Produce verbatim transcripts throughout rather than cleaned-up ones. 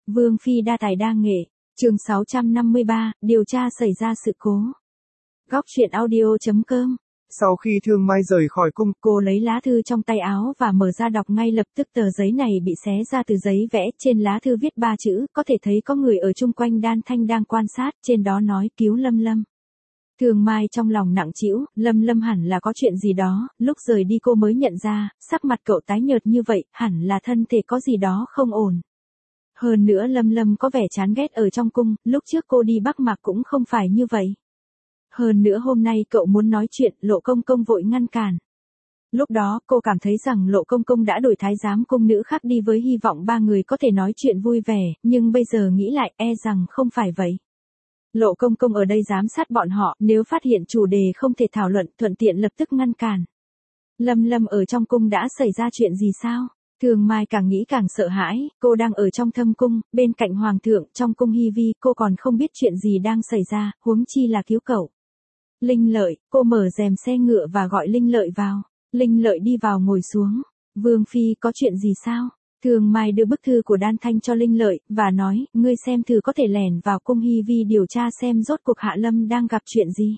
Vương phi đa tài đa nghệ, chương sáu trăm năm mươi ba, điều tra xảy ra sự cố. Góc truyện audio chấm com. Sau khi Thương Mai rời khỏi cung, cô lấy lá thư trong tay áo và mở ra đọc ngay lập tức. Tờ giấy này bị xé ra từ giấy vẽ, trên lá thư viết ba chữ, có thể thấy có người ở chung quanh Đan Thanh đang quan sát, trên đó nói cứu Lâm Lâm. Thương Mai trong lòng nặng trĩu, Lâm Lâm hẳn là có chuyện gì đó, lúc rời đi cô mới nhận ra, sắc mặt cậu tái nhợt như vậy, hẳn là thân thể có gì đó không ổn. Hơn nữa Lâm Lâm có vẻ chán ghét ở trong cung, lúc trước cô đi Bắc Mạc cũng không phải như vậy. Hơn nữa hôm nay cậu muốn nói chuyện, Lộ Công Công vội ngăn cản. Lúc đó cô cảm thấy rằng Lộ Công Công đã đổi thái giám cung nữ khác đi với hy vọng ba người có thể nói chuyện vui vẻ, nhưng bây giờ nghĩ lại e rằng không phải vậy. Lộ Công Công ở đây giám sát bọn họ, nếu phát hiện chủ đề không thể thảo luận, thuận tiện lập tức ngăn cản. Lâm Lâm ở trong cung đã xảy ra chuyện gì sao? Thương Mai càng nghĩ càng sợ hãi, cô đang ở trong thâm cung, bên cạnh hoàng thượng, trong cung Hy Vi, cô còn không biết chuyện gì đang xảy ra, huống chi là cứu cậu. Linh Lợi, cô mở rèm xe ngựa và gọi Linh Lợi vào. Linh Lợi đi vào ngồi xuống. Vương phi có chuyện gì sao? Thương Mai đưa bức thư của Đan Thanh cho Linh Lợi, và nói, ngươi xem thử có thể lẻn vào cung Hy Vi điều tra xem rốt cuộc Hạ Lâm đang gặp chuyện gì.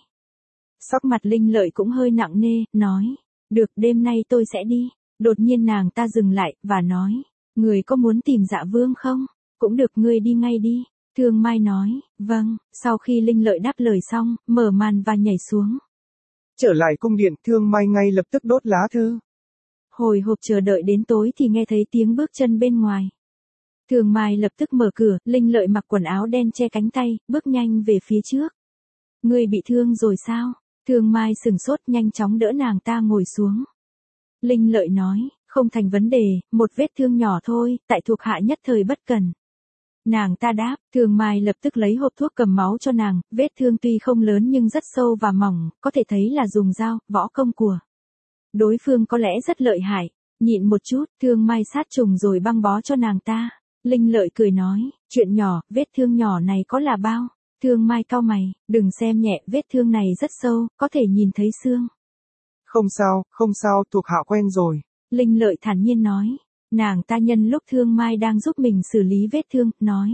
Sắc mặt Linh Lợi cũng hơi nặng nề, nói, được đêm nay tôi sẽ đi. Đột nhiên nàng ta dừng lại, và nói, người có muốn tìm Dạ Vương không? Cũng được, ngươi đi ngay đi. Thương Mai nói, vâng, sau khi Linh Lợi đáp lời xong, mở màn và nhảy xuống. Trở lại cung điện, Thương Mai ngay lập tức đốt lá thư. Hồi hộp chờ đợi đến tối thì nghe thấy tiếng bước chân bên ngoài. Thương Mai lập tức mở cửa, Linh Lợi mặc quần áo đen che cánh tay, bước nhanh về phía trước. Ngươi bị thương rồi sao? Thương Mai sừng sốt nhanh chóng đỡ nàng ta ngồi xuống. Linh Lợi nói, không thành vấn đề, một vết thương nhỏ thôi, tại thuộc hạ nhất thời bất cần. Nàng ta đáp, Thương Mai lập tức lấy hộp thuốc cầm máu cho nàng, vết thương tuy không lớn nhưng rất sâu và mỏng, có thể thấy là dùng dao, võ công của đối phương có lẽ rất lợi hại. Nhịn một chút, Thương Mai sát trùng rồi băng bó cho nàng ta. Linh Lợi cười nói, chuyện nhỏ, vết thương nhỏ này có là bao? Thương Mai cau mày, đừng xem nhẹ, vết thương này rất sâu, có thể nhìn thấy xương. Không sao, không sao, thuộc hạ quen rồi. Linh Lợi thản nhiên nói. Nàng ta nhân lúc Thương Mai đang giúp mình xử lý vết thương, nói.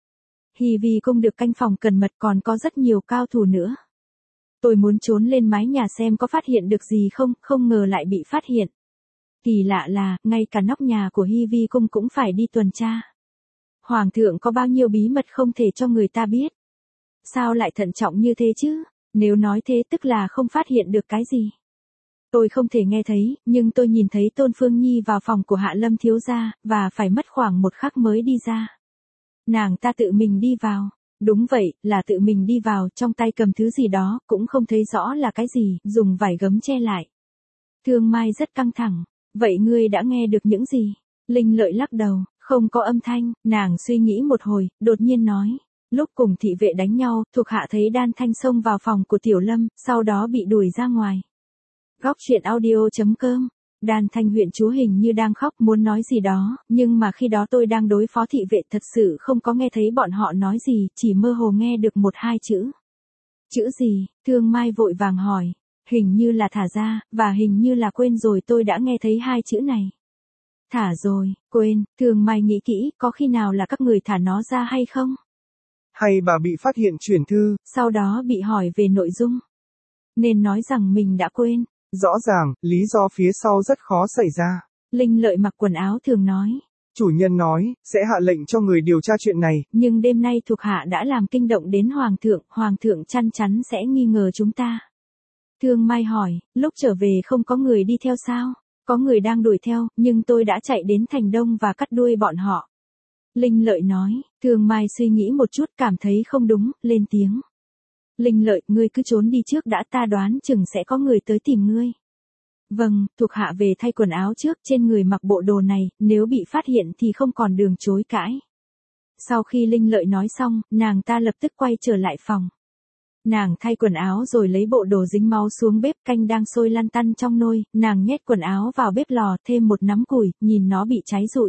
Hy Vi cung được canh phòng cẩn mật, còn có rất nhiều cao thủ nữa. Tôi muốn trốn lên mái nhà xem có phát hiện được gì không, không ngờ lại bị phát hiện. Kỳ lạ là, ngay cả nóc nhà của Hy Vi cung cũng phải đi tuần tra. Hoàng thượng có bao nhiêu bí mật không thể cho người ta biết. Sao lại thận trọng như thế chứ? Nếu nói thế tức là không phát hiện được cái gì. Tôi không thể nghe thấy, nhưng tôi nhìn thấy Tôn Phương Nhi vào phòng của Hạ Lâm thiếu gia, và phải mất khoảng một khắc mới đi ra. Nàng ta tự mình đi vào. Đúng vậy, là tự mình đi vào, trong tay cầm thứ gì đó, cũng không thấy rõ là cái gì, dùng vải gấm che lại. Thương Mai rất căng thẳng. Vậy ngươi đã nghe được những gì? Linh Lợi lắc đầu, không có âm thanh, nàng suy nghĩ một hồi, đột nhiên nói. Lúc cùng thị vệ đánh nhau, thuộc hạ thấy Đan Thanh xông vào phòng của Tiểu Lâm, sau đó bị đuổi ra ngoài. Góc truyện audio chấm com. Đan Thanh huyện chúa hình như đang khóc muốn nói gì đó, nhưng mà khi đó tôi đang đối phó thị vệ thật sự không có nghe thấy bọn họ nói gì, chỉ mơ hồ nghe được một hai chữ. Chữ gì? Thương Mai vội vàng hỏi. Hình như là thả ra, và hình như là quên rồi, tôi đã nghe thấy hai chữ này. Thả rồi, quên, Thương Mai nghĩ kỹ, có khi nào là các người thả nó ra hay không? Hay bà bị phát hiện chuyển thư, sau đó bị hỏi về nội dung. Nên nói rằng mình đã quên. Rõ ràng, lý do phía sau rất khó xảy ra. Linh Lợi mặc quần áo thường nói. Chủ nhân nói, sẽ hạ lệnh cho người điều tra chuyện này. Nhưng đêm nay thuộc hạ đã làm kinh động đến Hoàng thượng, Hoàng thượng chăn chắn sẽ nghi ngờ chúng ta. Thương Mai hỏi, lúc trở về không có người đi theo sao? Có người đang đuổi theo, nhưng tôi đã chạy đến thành đông và cắt đuôi bọn họ. Linh Lợi nói, Thương Mai suy nghĩ một chút cảm thấy không đúng, lên tiếng. Linh Lợi, ngươi cứ trốn đi trước đã, ta đoán chừng sẽ có người tới tìm ngươi. Vâng, thuộc hạ về thay quần áo trước, trên người mặc bộ đồ này, nếu bị phát hiện thì không còn đường chối cãi. Sau khi Linh Lợi nói xong, nàng ta lập tức quay trở lại phòng. Nàng thay quần áo rồi lấy bộ đồ dính máu xuống bếp, canh đang sôi lăn tăn trong nồi, nàng nhét quần áo vào bếp lò, thêm một nắm củi, nhìn nó bị cháy rụi.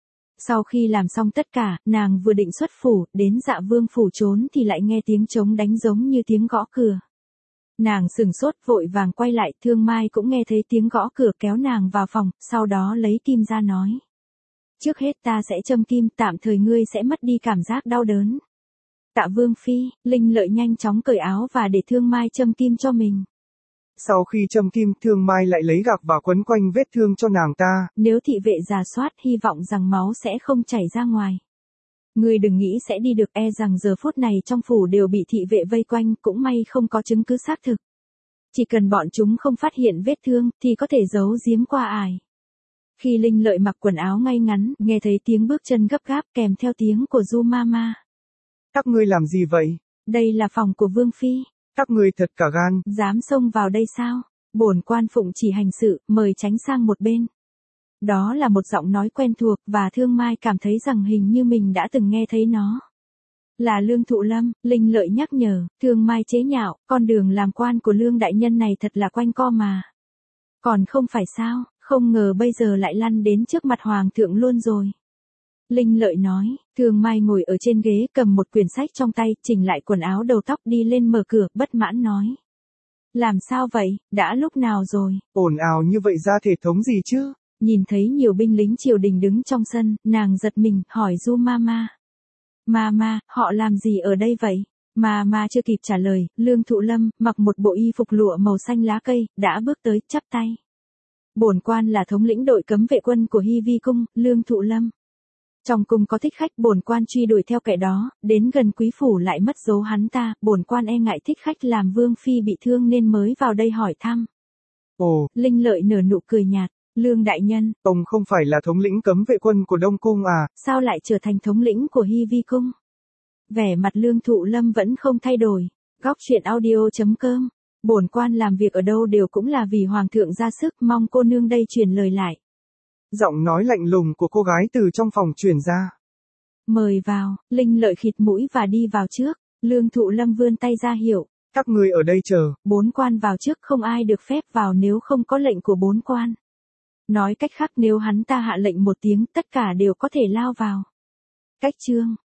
Sau khi làm xong tất cả, nàng vừa định xuất phủ, đến Dạ Vương phủ trốn thì lại nghe tiếng trống đánh giống như tiếng gõ cửa. Nàng sừng sốt vội vàng quay lại, Thương Mai cũng nghe thấy tiếng gõ cửa kéo nàng vào phòng, sau đó lấy kim ra nói. Trước hết ta sẽ châm kim, tạm thời ngươi sẽ mất đi cảm giác đau đớn. Tạ Vương Phi, Linh Lợi nhanh chóng cởi áo và để Thương Mai châm kim cho mình. Sau khi châm kim, Thương Mai lại lấy gạc và quấn quanh vết thương cho nàng ta. Nếu thị vệ rà soát, hy vọng rằng máu sẽ không chảy ra ngoài. Ngươi đừng nghĩ sẽ đi được, e rằng giờ phút này trong phủ đều bị thị vệ vây quanh, cũng may không có chứng cứ xác thực. Chỉ cần bọn chúng không phát hiện vết thương, thì có thể giấu giếm qua ải. Khi Linh Lợi mặc quần áo ngay ngắn, nghe thấy tiếng bước chân gấp gáp kèm theo tiếng của Du Mama. Các ngươi làm gì vậy? Đây là phòng của Vương Phi. Các ngươi thật cả gan. Dám xông vào đây sao? Bổn quan phụng chỉ hành sự, mời tránh sang một bên. Đó là một giọng nói quen thuộc và Thương Mai cảm thấy rằng hình như mình đã từng nghe thấy nó. Là Lương Thụ Lâm, Linh Lợi nhắc nhở. Thương Mai chế nhạo, con đường làm quan của Lương đại nhân này thật là quanh co mà. Còn không phải sao, không ngờ bây giờ lại lăn đến trước mặt Hoàng thượng luôn rồi. Linh Lợi nói. Thương Mai ngồi ở trên ghế cầm một quyển sách trong tay, chỉnh lại quần áo đầu tóc đi lên mở cửa, bất mãn nói. Làm sao vậy, đã lúc nào rồi? Ồn ào như vậy ra thể thống gì chứ? Nhìn thấy nhiều binh lính triều đình đứng trong sân, nàng giật mình, hỏi Du Mama. Mama, họ làm gì ở đây vậy? Mama chưa kịp trả lời, Lương Thụ Lâm, mặc một bộ y phục lụa màu xanh lá cây, đã bước tới, chắp tay. Bổn quan là thống lĩnh đội cấm vệ quân của Hy Vi cung, Lương Thụ Lâm. Trong cung có thích khách, bổn quan truy đuổi theo kẻ đó, đến gần quý phủ lại mất dấu hắn ta, bổn quan e ngại thích khách làm Vương Phi bị thương nên mới vào đây hỏi thăm. Ồ, Linh Lợi nở nụ cười nhạt. Lương đại nhân, ông không phải là thống lĩnh cấm vệ quân của Đông Cung à? Sao lại trở thành thống lĩnh của Hy Vi cung? Vẻ mặt Lương Thụ Lâm vẫn không thay đổi. Góc truyện audio chấm com. Bổn quan làm việc ở đâu đều cũng là vì Hoàng thượng ra sức, mong cô nương đây truyền lời lại. Giọng nói lạnh lùng của cô gái từ trong phòng truyền ra. Mời vào, Linh Lợi khịt mũi và đi vào trước. Lương Thụ Lâm vươn tay ra hiệu. Các ngươi ở đây chờ. Bốn quan vào trước, không ai được phép vào nếu không có lệnh của bốn quan. Nói cách khác, nếu hắn ta hạ lệnh một tiếng, tất cả đều có thể lao vào. Cách chương